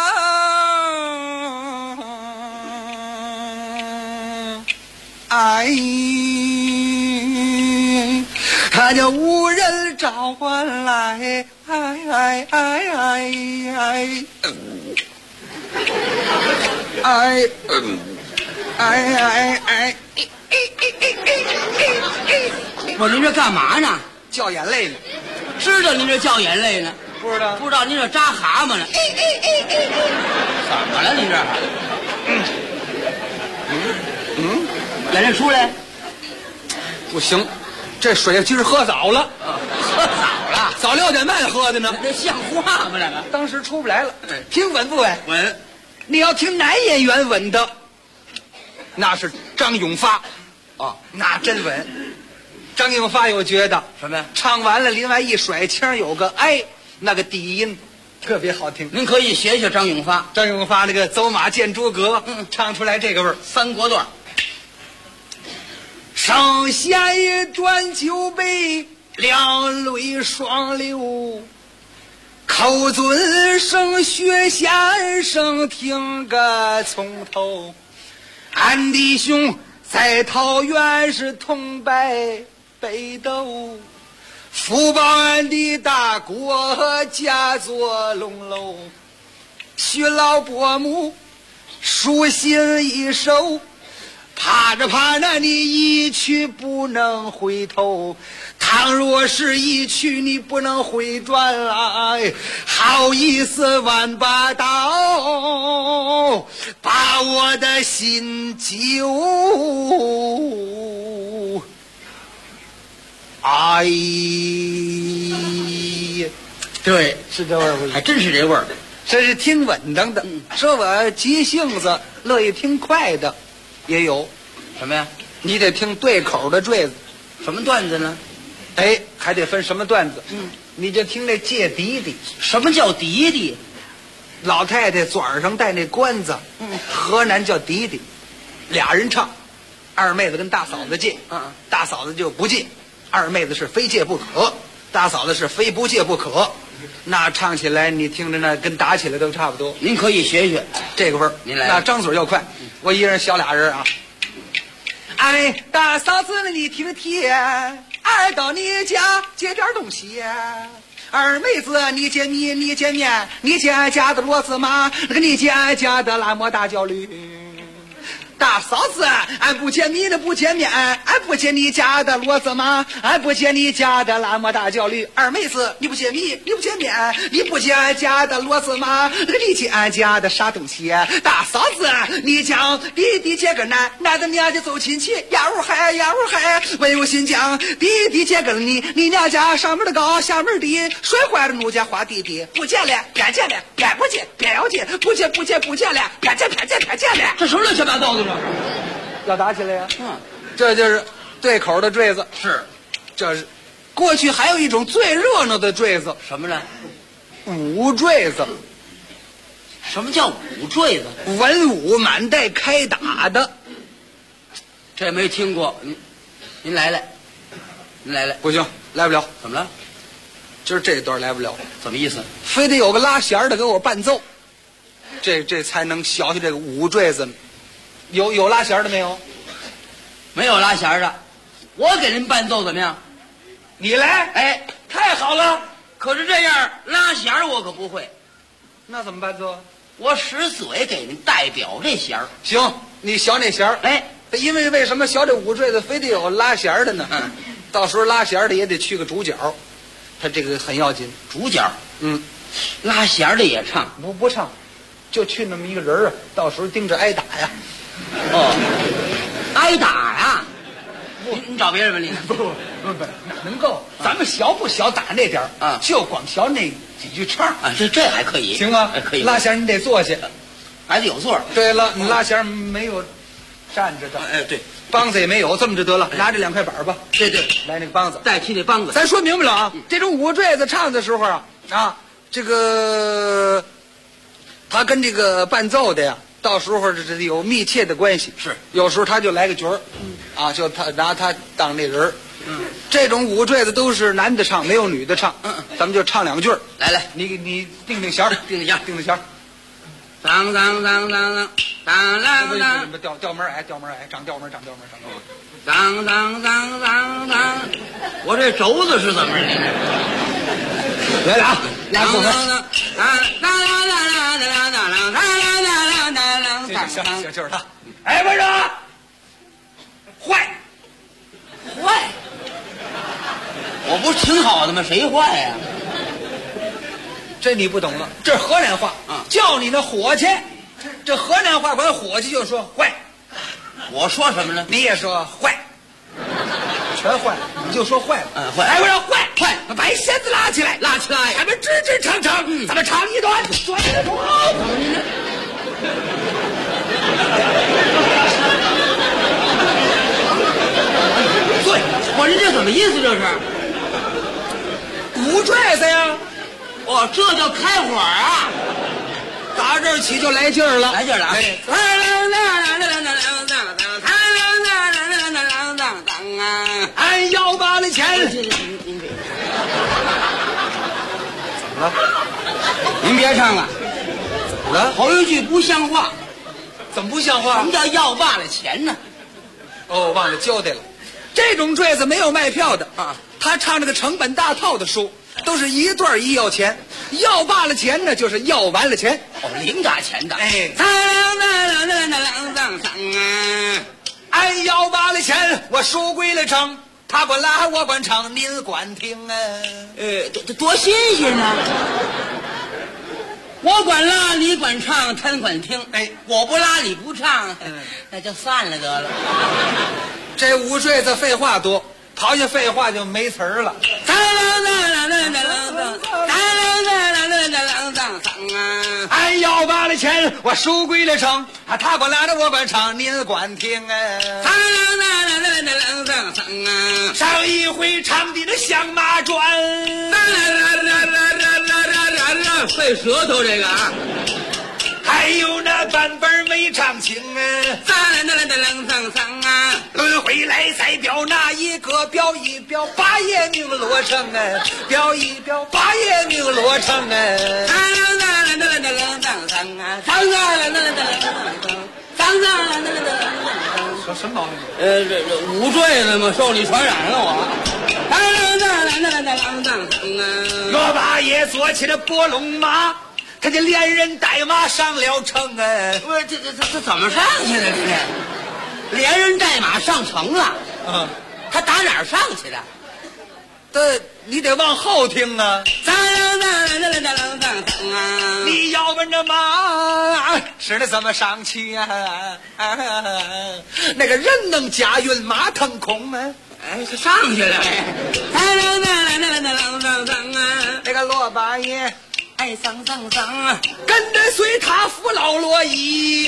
他就无人召唤来， 我您这干嘛呢？ 叫眼泪呢。 知道您这叫眼泪呢？ 不知道。 不知道您这扎蛤蟆呢？怎么了？您这？眼泪出来？ 不行，这水今儿喝早了。 喝早了？ 早6点半喝的呢。 这像话吗？这个当时出不来了。听稳不稳？ 稳。 你要听男演员稳的，那是张永发。 哦， 那真稳。张永发又觉得什么呀？ 唱完了，另外一甩腔有个哎，那个低音特别好听。 您可以学学张永发。 张永发那个走马见诸葛，唱出来这个味儿。 三国段。 上下一转酒杯，两泪双流。口尊声学先生，听个从头。俺弟兄在桃园是同拜北斗，福报俺的大国家作龙楼。徐老伯母书信一手，怕着怕着你一去不能回头，倘若是一去你不能回转来，好意思万把刀把我的心揪。哎，对，是这味儿， 还真是这味儿。 这是听稳当的，说我急性子乐意听快的也有。 什么呀？ 你得听对口的坠子。 什么段子呢？ 哎，还得分什么段子。你就听那借笛的。 什么叫笛笛？ 老太太嘴上戴那冠子，河南叫笛笛。俩人唱，二妹子跟大嫂子借，大嫂子就不借，二妹子是非借不可，大嫂子是非不借不可。那唱起来你听着那跟打起来都差不多。 您可以学学这个味儿。 您来。 那张嘴又快，我一人小俩人啊。哎，大嫂子你听听，二到你家借点东西。二妹子你借米你借面，你借家的骡子马，那个你借家的拉磨大脚驴。大嫂子，俺不借米的不借面，俺不借你家的骡子马，俺不借你家的拉磨大脚驴。二妹子，你不借米，你不借面，你不借俺家的骡子马，那个你借俺家的啥东西？大嫂子，你将弟弟借个男的娘家走亲戚，呀呜嗨呀呜嗨，唯有新疆弟弟借个你娘家上面的高下面低，摔坏了奴家花弟弟，不借了偏借了偏不借偏要借，不借了偏借了， 这什么乱七八糟的？ 要打起来呀！这就是对口的坠子。 是， 这是过去还有一种最热闹的坠子， 什么呢？ 武坠子。 什么叫武坠子？ 文武满带开打的。 这没听过。您来来，您来来。 不行，来不了。 怎么了？ 今儿这段来不了。 怎么意思？ 非得有个拉弦的给我伴奏，这才能学学这个武坠子。有拉弦的没有？ 没有拉弦的，我给您伴奏怎么样？ 你来， 哎， 太好了。 可是这样拉弦我可不会。 那怎么伴奏？ 我使嘴给您代表这弦儿。 行，你学那弦儿。 哎， 因为什么学这武坠子非得有拉弦的呢？到时候拉弦的也得去个主角，他这个很要紧。 主角，拉弦的也唱？ 不唱，就去那么一个人啊，到时候盯着挨打呀。 挨打呀！你找别人吧，你不，能够咱们学不学打那点儿就光学那几句唱啊，这还可以， 行吗？ 可以。 拉弦你得坐下， 还得有座。 对了，你拉弦没有站着的。 哎，对， 梆子也没有，这么着得了，拿这2块板吧。 对， 来那个梆子， 代替那梆子。 咱说明白了啊，这种武坠子唱的时候这个他跟这个伴奏的呀， 到时候这有密切的关系。 是， 有时候他就来个角儿，就他拿他当那人儿。这种舞坠子都是男的唱，没有女的唱。咱们就唱2句儿。 来， 你定弦儿， 定弦。 当当当当当当当当， 调门矮，长调门。 当当当当当，我这轴子是怎么着？ 来了啊！来过来。行，就是他。哎，班长，坏， 我不是挺好的吗？谁坏呀？ 这你不懂了，这是河南话啊，叫你那伙计。这河南话管伙计就说坏。 我说什么呢？ 你也说坏，全坏，你就说坏了。 坏。 哎，我说坏，把弦子拉起来，咱们直唱，咱们唱一段。 对，我说这怎么意思？这是舞坠子呀！ 哦，这叫开火啊！ 打这儿起就来劲儿了， 来劲儿了！ 俺要把那钱。怎么了？ 您别唱了。 怎么了？ 头一句不像话。 怎么不像话？ 什么叫要罢了钱呢？ 哦，忘了交代了。这种坠子没有卖票的啊，他唱这个成本大套的书，都是一段一要钱，要罢了钱呢，就是要完了钱。 哦，零打钱的。 哎，俺要罢了钱，我书归了账，他管拉我管唱，您管听啊。 多新鲜啊！我管拉，你管唱，他管听。 哎， 我不拉，你不唱，那就散了得了。 这舞坠子废话多，刨下废话就没词儿了。俺要罢了钱，我书归了账，他管拉的我管唱，您管听啊。上一回唱的那响马转， 费舌头这个啊。 还有那版本没唱清轮回来再表那一个，表一表八爷命落成表一表八爷命落成说什么毛病？ 这舞坠子嘛，受你传染了我。 罗八爷坐起了波龙马，他就连人带马上了城不是这怎么上去的？这连人带马上城了？他打哪儿上去的？ 你得往后听啊！你要问这马是的怎么上去啊？那个人能驾云，马腾空啊！ 他上去了。 那个罗八爷。 桑跟着随他扶老罗衣，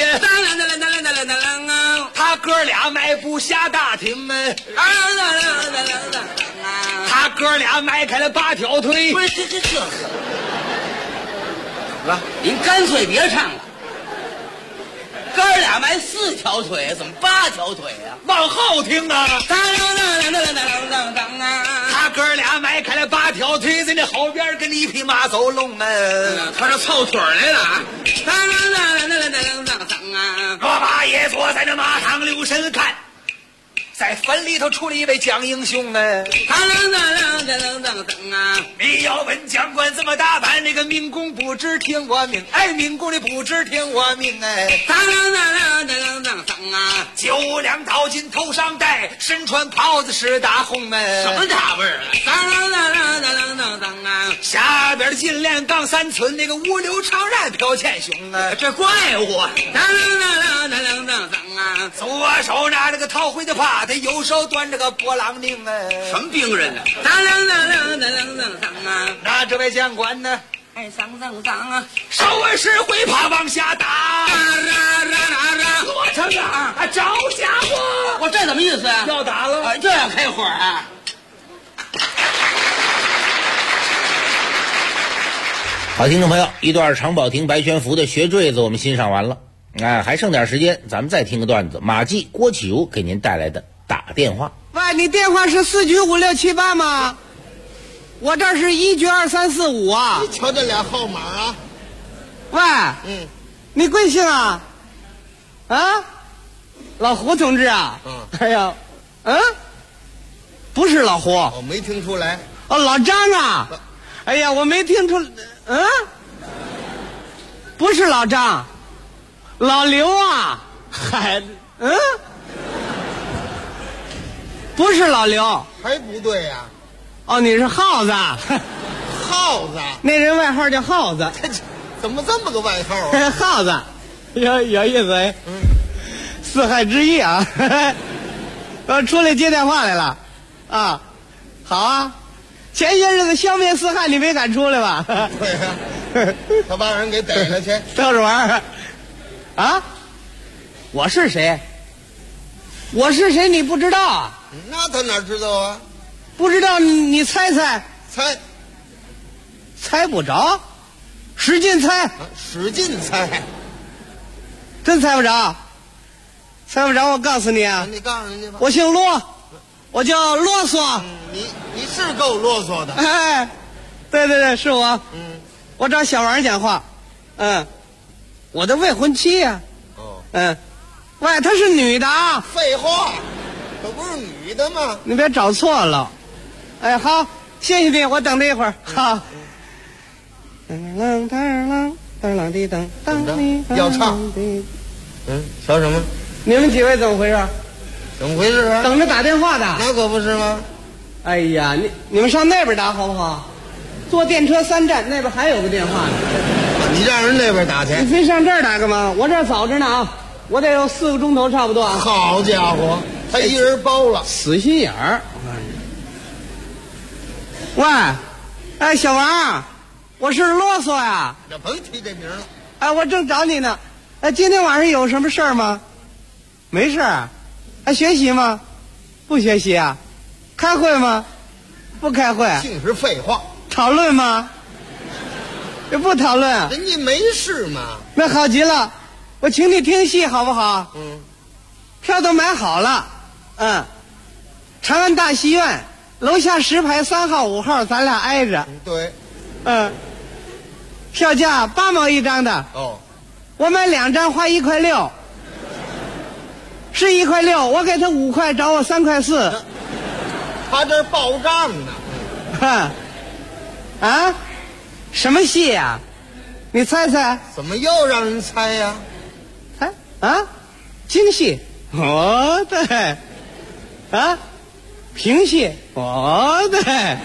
他哥俩迈步下大厅他哥俩迈开了8条腿。 不是这怎么了？您干脆别唱了。哥俩迈4条腿，怎么8条腿啊？ 往后听啊！他哥俩迈开了8条腿，在那后边跟一匹马走龙他这凑腿来了啊！ 罗八爷坐在那马上留神看，在坟里头出了一位蒋英雄你要问将官怎么打扮，那个民工不知听我命，民工的不知听我命9两刀金头上戴，身穿袍子是大红什么大味儿下边金链杠3寸，那个5柳长髯飘前胸这怪物左手拿着个桃灰的耙，他右手端着个波浪拧什么兵人呢？ 那这位将官呢？手腕是挥耙往下打，罗成啊，招家伙！ 我这怎么意思啊？ 要打了， 这样开火啊！ 好，听众朋友，一段常宝霆、白全福的学坠子我们欣赏完了。 还剩点时间，咱们再听个段子。马季、郭启儒给您带来的打电话。 喂，你电话是4局5 6 7 8吗？我这是1局2 3 4 5啊。 你瞧这俩号码啊。 喂，你贵姓啊？啊，老胡同志啊。哎呀，不是老胡。 我没听出来。 老张啊。哎呀，我没听出。不是老张，老刘啊。嗨，不是老刘。 还不对呀。 你是耗子。 耗子。 那人外号叫耗子。 怎么这么个外号啊？ 耗子，有意思哎。四害之一啊。出来接电话来了。啊，好啊。前些日子消灭四害，你没敢出来吧？ 对呀。他把人给逮了去。 逗着玩儿。啊？我是谁？我是谁？你不知道啊？ 那他哪知道啊？ 不知道，你猜猜。猜不着。使劲猜。 使劲猜。 真猜不着。猜不着，我告诉你啊。 你告诉人家吧。 我姓啰，我叫啰嗦。 你是够啰嗦的。 哎，对，是我。我找小王讲话。我的未婚妻呀。喂，她是女的啊。 废话，可不是女的吗？ 你别找错了。哎，好，谢谢你，我等着一会儿。好。 要唱。瞧什么？ 你们几位怎么回事？ 怎么回事啊？ 等着打电话的。 那可不是吗？ 哎呀，你们上那边打好不好？坐电车3站，那边还有个电话呢。 你让人那边打去。 你非上这儿打干嘛？我这儿早着呢啊，我得有4个钟头差不多啊。 好家伙，他一人包了， 死心眼儿。喂，哎，小王，我是啰嗦呀。 这甭提这名了。 哎，我正找你呢。哎，今天晚上有什么事儿吗？没事儿。还学习吗？不学习啊。开会吗？不开会。 净是废话。 讨论吗？也不讨论。 人家没事嘛。 那好极了，我请你听戏好不好？票都买好了。长安大戏院楼下10排3号5号，咱俩挨着。 对。 票价8毛1张的。我买2张花1块6，是1块6，我给他5块，找我3块4。 他这报账呢。 什么戏呀？你猜猜。 怎么又让人猜呀？ 猜京戏。对。评戏。对。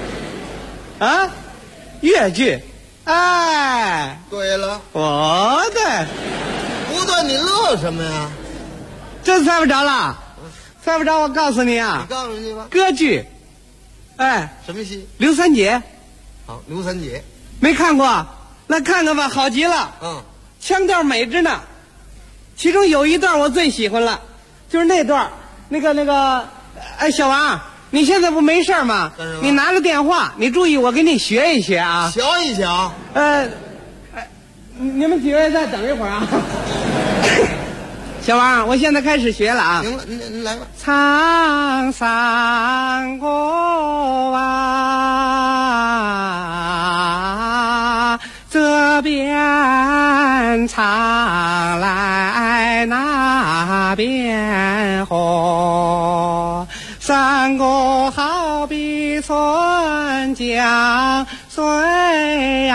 越剧。哎， 对了。 对。 不对，你乐什么呀？ 真猜不着了。猜不着，我告诉你啊。 你告诉人家吧。 歌剧。 什么戏？ 刘三姐。 好，刘三姐。 没看过？那看看吧，好极了。腔调美着呢。其中有一段我最喜欢了，就是那段，那个，哎，小王，你现在不没事吗？你拿着电话，你注意，我给你学一学啊。 学一学。 你们几位再等一会儿啊。小王，我现在开始学了啊。 行了，您来吧。 沧桑过往，这边唱来那边和，山歌好比春江水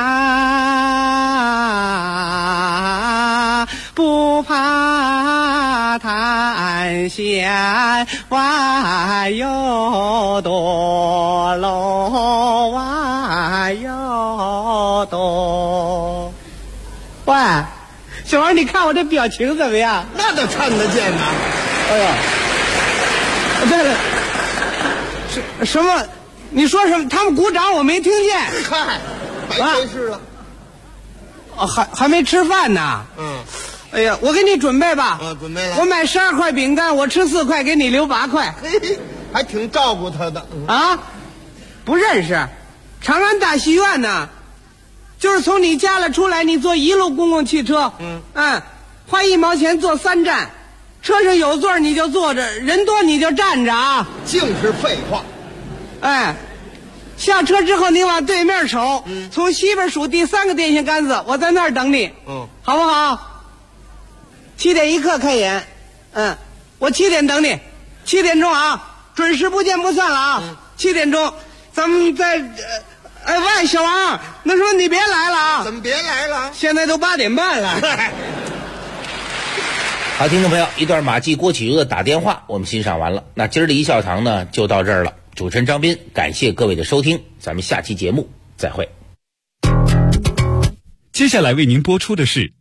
呀，不怕滩险弯又多，路弯又多。喂，小王，你看我这表情怎么样？ 那都看得见呐。 哎呀，对了，什么？你说什么？他们鼓掌，我没听见。 嗨，白费事了。 还没吃饭呢。哎呀，我给你准备吧。 准备了。 我买12块饼干，我吃4块，给你留8块。 嘿，还挺照顾他的。 不认识，长安大戏院呢，就是从你家里出来，你坐1路公共汽车， 花1毛钱坐3站，车上有座你就坐着，人多你就站着啊。 净是废话。 哎，下车之后你往对面瞅，从西边数第3个电线杆子，我在那儿等你，好不好？7点1刻开演，我7点等你，7点钟啊，准时不见不散了啊！7点钟，咱们在喂，小王，那时候你别来了啊！ 怎么别来了？ 现在都8点半了。 好，听众朋友，一段马季郭启儒的打电话我们欣赏完了。那今儿的一笑堂呢就到这儿了。主持人张斌，感谢各位的收听，咱们下期节目再会。 接下来为您播出的是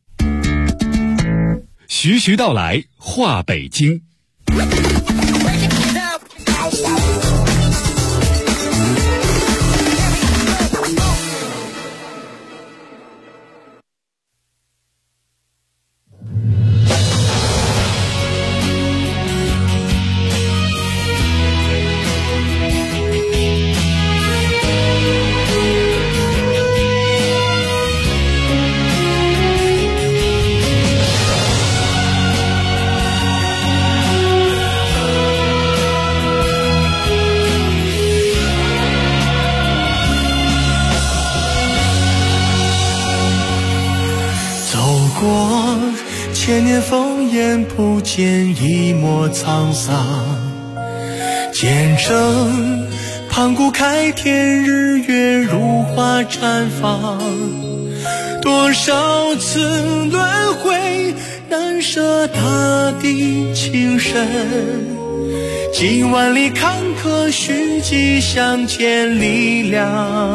徐徐道来话北京。 千年烽烟不见一抹沧桑，见证盘古开天，日月如花绽放。多少次轮回，难舍大地情深。几万里坎坷，虚迹相见力量。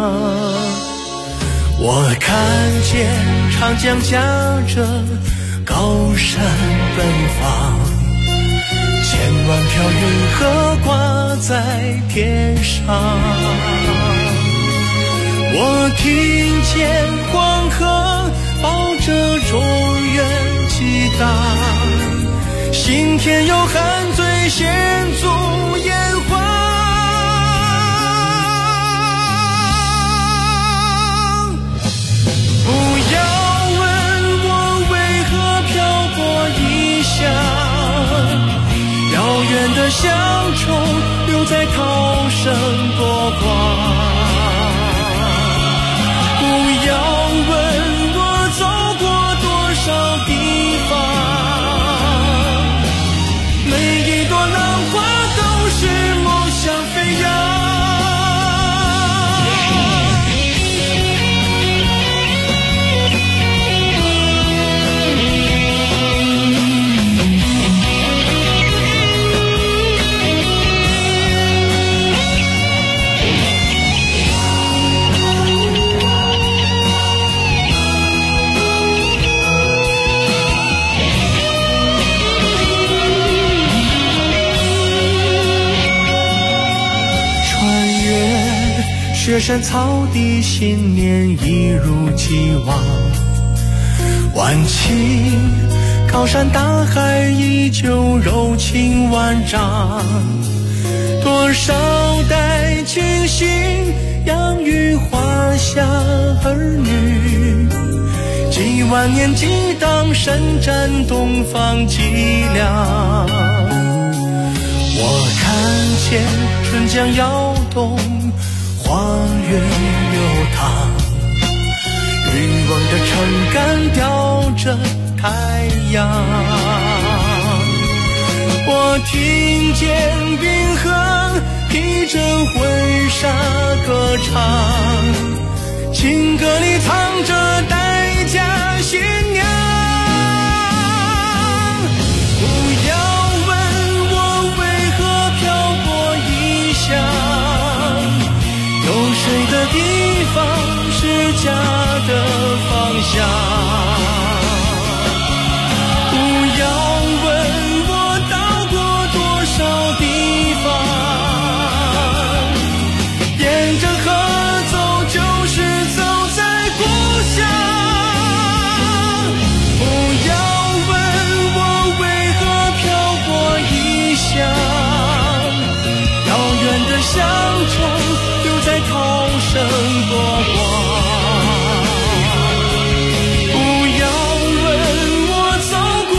我看见长江驾着高山奔放，千万条云河挂在天上。我听见黄河抱着中原激荡，心田有汉醉献足炎黄。不要问我为何漂泊异乡，遥远的乡愁留在涛声波光。不要问我走过多少地方，每一朵浪花都是梦想飞扬。雪山草地，信念一如既往。万顷高山大海，依旧柔情万丈。多少代清醒，养育华夏儿女。几万年激荡，伸展东方脊梁。我看见春江摇动，花园流淌，渔翁的撑杆吊着太阳。我听见冰河披着婚纱歌唱，情歌里藏着待嫁新娘。不要问我为何漂泊异乡，有谁的地方是家的方向。不要问我到过多少地方，沿着河走就是走在故乡。不要问我为何漂泊异乡，遥远的乡愁留在涛声波光。不要问我走过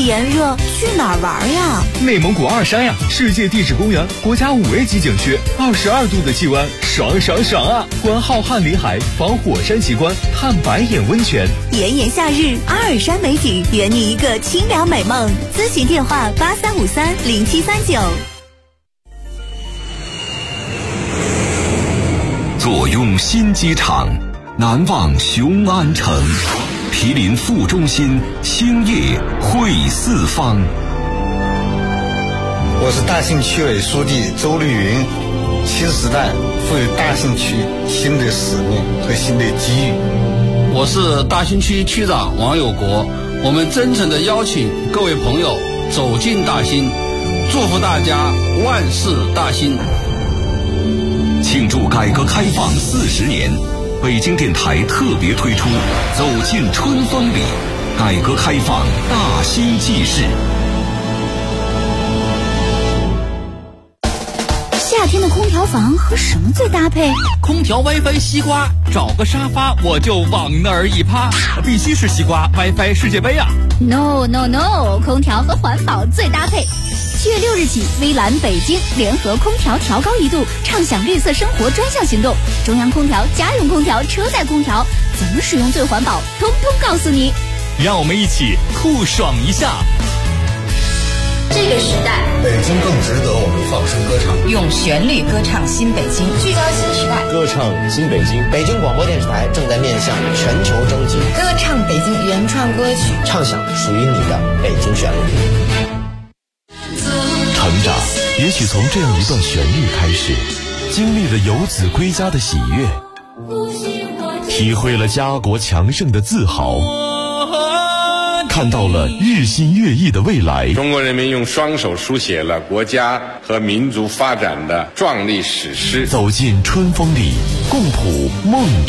炎热，去哪儿玩呀？ 内蒙古二山呀，世界地质公园，国家5A级景区，22度的气温，爽爽爽啊！观浩瀚林海，访火山奇观，探白眼温泉。 炎炎夏日，阿尔山美景，圆你一个清凉美梦。咨询电话83530739。 坐拥新机场，难忘雄安城。毗邻副中心，兴业汇四方。 我是大兴区委书记周绿云。新时代赋予大兴区新的使命和新的机遇。 我是大兴区区长王有国。我们真诚地邀请各位朋友走进大兴，祝福大家万事大兴。 庆祝改革开放40年，北京电台特别推出《走进春风里》，改革开放大兴纪事。 夏天的空调房和什么最搭配？ 空调 WiFi 西瓜，找个沙发我就往那儿一趴，必须是西瓜 WiFi 世界杯啊 ！No， 空调和环保最搭配。7月6日起，微蓝北京联合空调调高1度，畅享绿色生活专项行动。中央空调、家用空调、车载空调，怎么使用最环保，通通告诉你。 让我们一起酷爽一下。 这个时代， 北京更值得我们放声歌唱， 用旋律歌唱新北京，聚焦新时代， 歌唱新北京。北京广播电视台正在面向全球征集， 歌唱北京原创歌曲， 唱响属于你的北京旋律。 成长也许从这样一段旋律开始，经历了游子归家的喜悦，体会了家国强盛的自豪，看到了日新月异的未来。 中国人民用双手书写了国家和民族发展的壮丽史诗。 走进春风里，共谱梦。